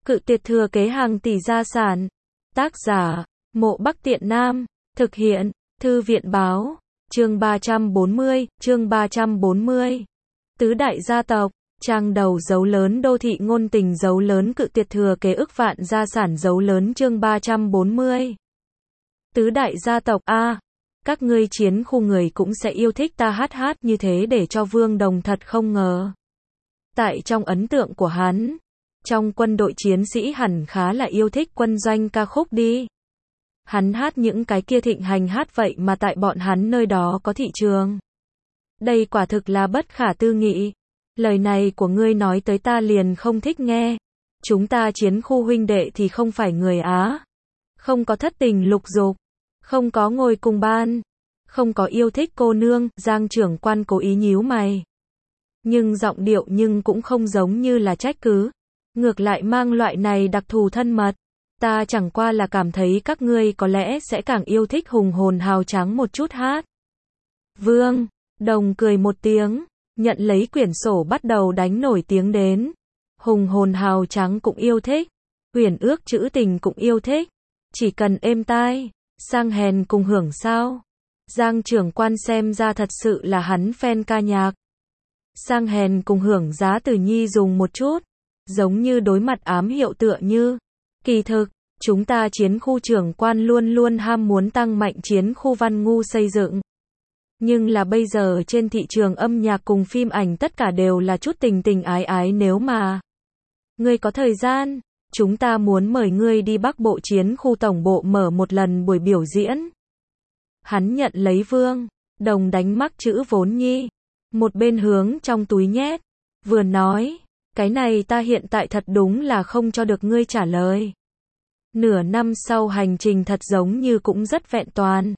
Cự tuyệt thừa kế hàng tỷ gia sản. Tác giả, Mộ Bắc Tiện Nam. Thực hiện, Thư viện báo. Chương 340. Tứ đại gia tộc. Trang đầu dấu lớn đô thị ngôn tình dấu lớn cự tuyệt thừa kế ức vạn gia sản dấu lớn chương 340. Tứ đại gia tộc A. Các ngươi chiến khu người cũng sẽ yêu thích ta hát như thế để cho Vương Đồng thật không ngờ. Tại trong ấn tượng của hắn, trong quân đội chiến sĩ hẳn khá là yêu thích quân doanh ca khúc đi. Hắn hát những cái kia thịnh hành hát vậy mà tại bọn hắn nơi đó có thị trường. Đây quả thực là bất khả tư nghị. Lời này của ngươi nói tới ta liền không thích nghe. Chúng ta chiến khu huynh đệ thì không phải người Á. Không có thất tình lục dục. Không có ngồi cùng ban. Không có yêu thích cô nương. Giang trưởng quan cố ý nhíu mày. Nhưng giọng điệu nhưng cũng không giống như là trách cứ. Ngược lại mang loại này đặc thù thân mật. Ta chẳng qua là cảm thấy các ngươi có lẽ sẽ càng yêu thích hùng hồn hào tráng một chút hát. Vương Đồng cười một tiếng, nhận lấy quyển sổ bắt đầu đánh nổi tiếng đến. Hùng hồn hào tráng cũng yêu thích, huyền ước trữ tình cũng yêu thích. Chỉ cần êm tai, sang hèn cùng hưởng sao. Giang trưởng quan xem ra thật sự là hắn fan ca nhạc. Sang hèn cùng hưởng giá từ nhi dùng một chút, giống như đối mặt ám hiệu tựa như. Kỳ thực, chúng ta chiến khu trưởng quan luôn luôn ham muốn tăng mạnh chiến khu văn ngu xây dựng. Nhưng là bây giờ trên thị trường âm nhạc cùng phim ảnh tất cả đều là chút tình tình ái ái nếu mà ngươi có thời gian, chúng ta muốn mời ngươi đi Bắc Bộ chiến khu tổng bộ mở một lần buổi biểu diễn. Hắn nhận lấy Vương Đồng đánh mắc chữ vốn nhi, một bên hướng trong túi nhét, vừa nói, cái này ta hiện tại thật đúng là không cho được ngươi trả lời. Nửa năm sau hành trình thật giống như cũng rất vẹn toàn.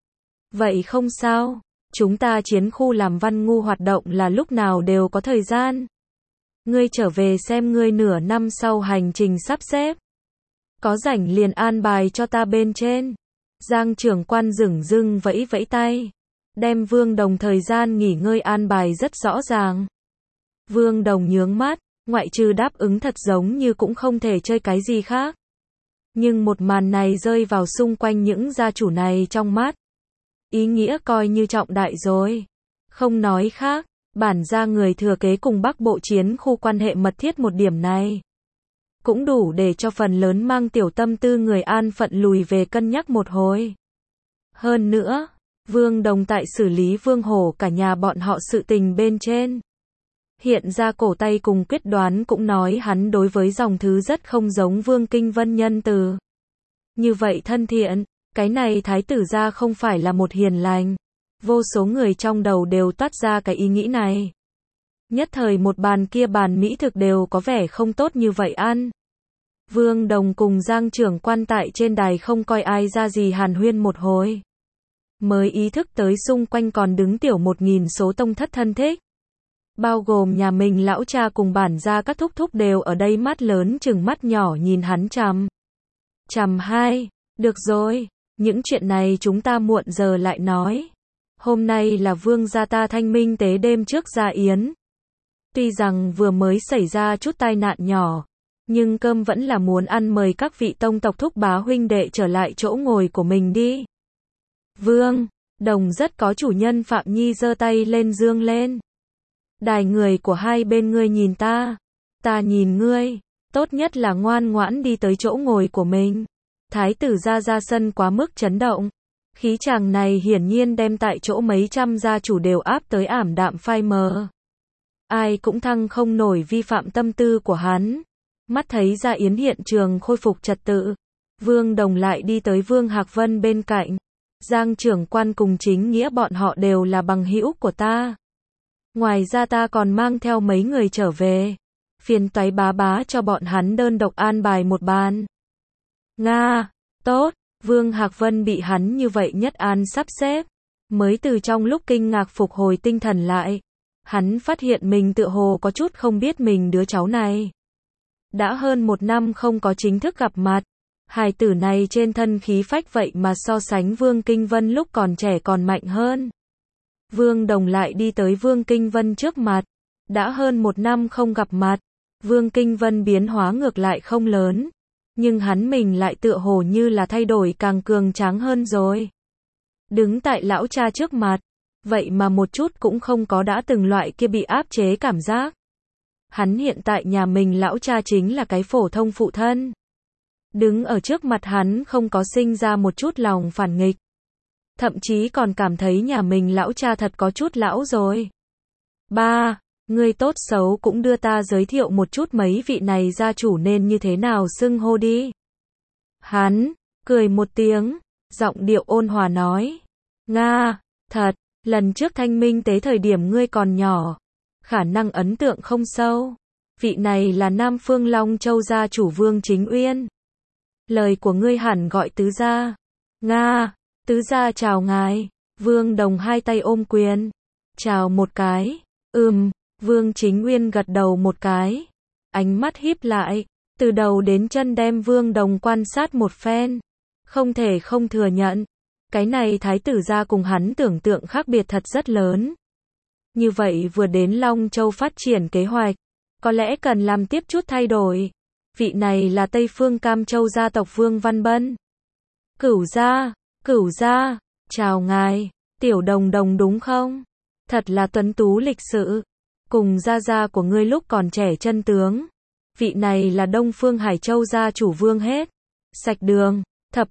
Vậy không sao, chúng ta chiến khu làm văn ngu hoạt động là lúc nào đều có thời gian. Ngươi trở về xem ngươi nửa năm sau hành trình sắp xếp. Có rảnh liền an bài cho ta bên trên. Giang trưởng quan dửng dưng vẫy vẫy tay. Đem Vương Đồng thời gian nghỉ ngơi an bài rất rõ ràng. Vương Đồng nhướng mắt, ngoại trừ đáp ứng thật giống như cũng không thể chơi cái gì khác. Nhưng một màn này rơi vào xung quanh những gia chủ này trong mắt. Ý nghĩa coi như trọng đại rồi. Không nói khác, bản ra người thừa kế cùng Bắc Bộ chiến khu quan hệ mật thiết một điểm này. Cũng đủ để cho phần lớn mang tiểu tâm tư người an phận lùi về cân nhắc một hồi. Hơn nữa, Vương Đồng tại xử lý Vương Hổ cả nhà bọn họ sự tình bên trên. Hiện ra cổ tay cùng quyết đoán cũng nói hắn đối với dòng thứ rất không giống Vương Kinh Vân nhân từ. Như vậy thân thiện, cái này thái tử gia không phải là một hiền lành. Vô số người trong đầu đều toát ra cái ý nghĩ này. Nhất thời một bàn kia bàn mỹ thực đều có vẻ không tốt như vậy ăn. Vương Đồng cùng Giang trưởng quan tại trên đài không coi ai ra gì hàn huyên một hồi. Mới ý thức tới xung quanh còn đứng tiểu 1000 số tông thất thân thích. Bao gồm nhà mình lão cha cùng bản gia các thúc thúc đều ở đây mắt lớn chừng mắt nhỏ nhìn hắn chằm. Chằm hai, được rồi, những chuyện này chúng ta muộn giờ lại nói. Hôm nay là Vương gia ta thanh minh tế đêm trước gia yến. Tuy rằng vừa mới xảy ra chút tai nạn nhỏ, nhưng cơm vẫn là muốn ăn mời các vị tông tộc thúc bá huynh đệ trở lại chỗ ngồi của mình đi. Vương Đồng rất có chủ nhân Phạm Nhi giơ tay lên dương lên. Đài người của hai bên ngươi nhìn ta nhìn ngươi, tốt nhất là ngoan ngoãn đi tới chỗ ngồi của mình. Thái tử ra sân quá mức chấn động. Khí chàng này hiển nhiên đem tại chỗ mấy trăm gia chủ đều áp tới ảm đạm phai mờ. Ai cũng thăng không nổi vi phạm tâm tư của hắn. Mắt thấy gia yến hiện trường khôi phục trật tự. Vương Đồng lại đi tới Vương Hạc Vân bên cạnh. Giang trưởng quan cùng chính nghĩa bọn họ đều là bằng hữu của ta. Ngoài ra ta còn mang theo mấy người trở về. Phiền toái bá cho bọn hắn đơn độc an bài một bàn. Nga, tốt, Vương Hạc Vân bị hắn như vậy nhất an sắp xếp. Mới từ trong lúc kinh ngạc phục hồi tinh thần lại. Hắn phát hiện mình tựa hồ có chút không biết mình đứa cháu này. Đã hơn 1 năm không có chính thức gặp mặt. Hài tử này trên thân khí phách vậy mà so sánh Vương Kinh Vân lúc còn trẻ còn mạnh hơn. Vương Đồng lại đi tới Vương Kinh Vân trước mặt. Đã hơn 1 năm không gặp mặt. Vương Kinh Vân biến hóa ngược lại không lớn, nhưng hắn mình lại tựa hồ như là thay đổi càng cường tráng hơn rồi. Đứng tại lão cha trước mặt, vậy mà một chút cũng không có đã từng loại kia bị áp chế cảm giác. Hắn hiện tại nhà mình lão cha chính là cái phổ thông phụ thân. Đứng ở trước mặt hắn không có sinh ra một chút lòng phản nghịch. Thậm chí còn cảm thấy nhà mình lão cha thật có chút lão rồi. Ba, ngươi tốt xấu cũng đưa ta giới thiệu một chút mấy vị này gia chủ nên như thế nào xưng hô đi. Hắn, cười một tiếng, giọng điệu ôn hòa nói. Nga, thật, lần trước Thanh Minh tế thời điểm ngươi còn nhỏ. Khả năng ấn tượng không sâu. Vị này là Nam Phương Long Châu gia chủ Vương Chính Uyên. Lời của ngươi hẳn gọi tứ gia. Nga, tứ gia chào ngài. Vương Đồng hai tay ôm quyền. Chào một cái. Vương Chính Uyên gật đầu một cái. Ánh mắt híp lại. Từ đầu đến chân đem Vương Đồng quan sát một phen. Không thể không thừa nhận. Cái này thái tử gia cùng hắn tưởng tượng khác biệt thật rất lớn. Như vậy vừa đến Long Châu phát triển kế hoạch. Có lẽ cần làm tiếp chút thay đổi. Vị này là Tây Phương Cam Châu gia tộc Vương Văn Bân. Cửu gia, chào ngài, tiểu Đồng Đồng đúng không? Thật là tuấn tú lịch sự. Cùng gia của ngươi lúc còn trẻ chân tướng. Vị này là Đông Phương Hải Châu gia chủ Vương Hết. Sạch Đường, Thập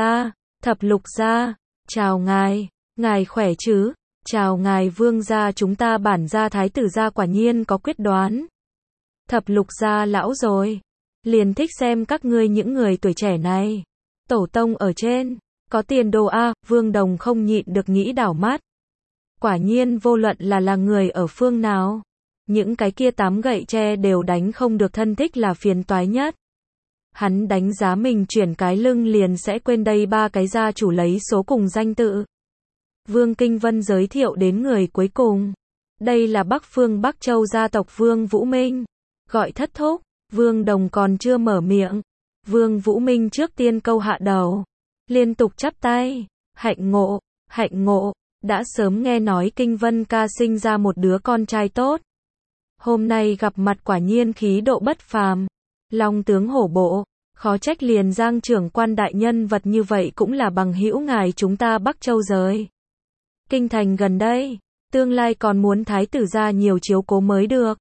Lục gia, chào ngài, ngài khỏe chứ? Chào ngài Vương gia, chúng ta bản gia thái tử gia quả nhiên có quyết đoán. Thập Lục gia lão rồi. Liền thích xem các ngươi những người tuổi trẻ này. Tổ tông ở trên, có tiền đồ a. Vương Đồng không nhịn được nghĩ đảo mắt. Quả nhiên vô luận là người ở phương nào. Những cái kia 8 gậy tre đều đánh không được thân thích là phiền toái nhất. Hắn đánh giá mình chuyển cái lưng liền sẽ quên đây 3 cái gia chủ lấy số cùng danh tự. Vương Kinh Vân giới thiệu đến người cuối cùng. Đây là Bắc Phương Bắc Châu gia tộc Vương Vũ Minh. Gọi thất thúc. Vương Đồng còn chưa mở miệng. Vương Vũ Minh trước tiên câu hạ đầu. Liên tục chắp tay. Hạnh ngộ. Đã sớm nghe nói Kinh Vân ca sinh ra một đứa con trai tốt. Hôm nay gặp mặt quả nhiên khí độ bất phàm. Long tướng hổ bộ. Khó trách liền Giang trưởng quan đại nhân vật như vậy cũng là bằng hữu ngài chúng ta Bắc Châu rồi. Kinh thành gần đây. Tương lai còn muốn thái tử gia nhiều chiếu cố mới được.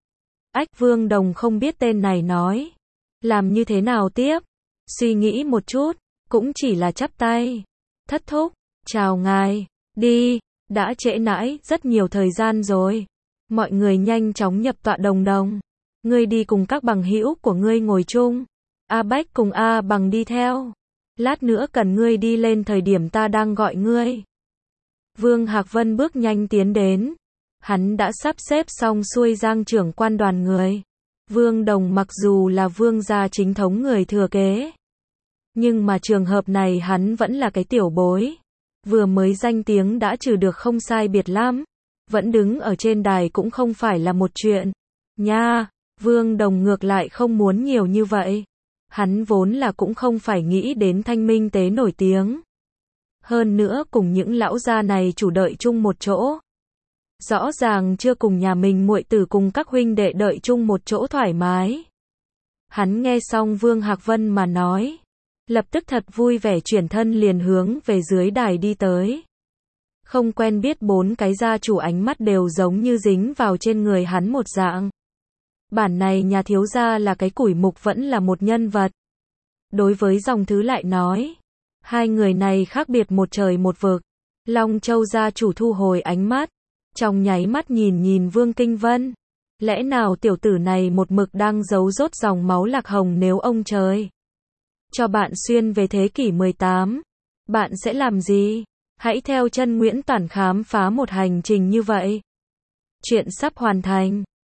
Vương Đồng không biết tên này nói. Làm như thế nào tiếp? Suy nghĩ một chút. Cũng chỉ là chắp tay. Thất thúc. Chào ngài. Đi. Đã trễ nãi rất nhiều thời gian rồi. Mọi người nhanh chóng nhập tọa. Đồng. Ngươi đi cùng các bằng hữu của ngươi ngồi chung. A Bách cùng A Bằng đi theo. Lát nữa cần ngươi đi lên thời điểm ta đang gọi ngươi. Vương Hạc Vân bước nhanh tiến đến. Hắn đã sắp xếp xong xuôi Giang trưởng quan đoàn người. Vương Đồng mặc dù là vương gia chính thống người thừa kế. Nhưng mà trường hợp này hắn vẫn là cái tiểu bối. Vừa mới danh tiếng đã trừ được không sai biệt lắm. Vẫn đứng ở trên đài cũng không phải là một chuyện. Nha, Vương Đồng ngược lại không muốn nhiều như vậy. Hắn vốn là cũng không phải nghĩ đến Thanh Minh tế nổi tiếng. Hơn nữa cùng những lão gia này chủ đợi chung một chỗ. Rõ ràng chưa cùng nhà mình muội tử cùng các huynh đệ đợi chung một chỗ thoải mái. Hắn nghe xong Vương Hạc Vân mà nói. Lập tức thật vui vẻ chuyển thân liền hướng về dưới đài đi tới. Không quen biết 4 cái gia chủ ánh mắt đều giống như dính vào trên người hắn một dạng. Bản này nhà thiếu gia là cái củi mục vẫn là một nhân vật. Đối với dòng thứ lại nói. Hai người này khác biệt một trời một vực. Long Châu gia chủ thu hồi ánh mắt. Trong nháy mắt nhìn Vương Kinh Vân. Lẽ nào tiểu tử này một mực đang giấu rốt dòng máu lạc hồng nếu ông trời cho bạn xuyên về thế kỷ 18. Bạn sẽ làm gì? Hãy theo chân Nguyễn Toản khám phá một hành trình như vậy. Chuyện sắp hoàn thành.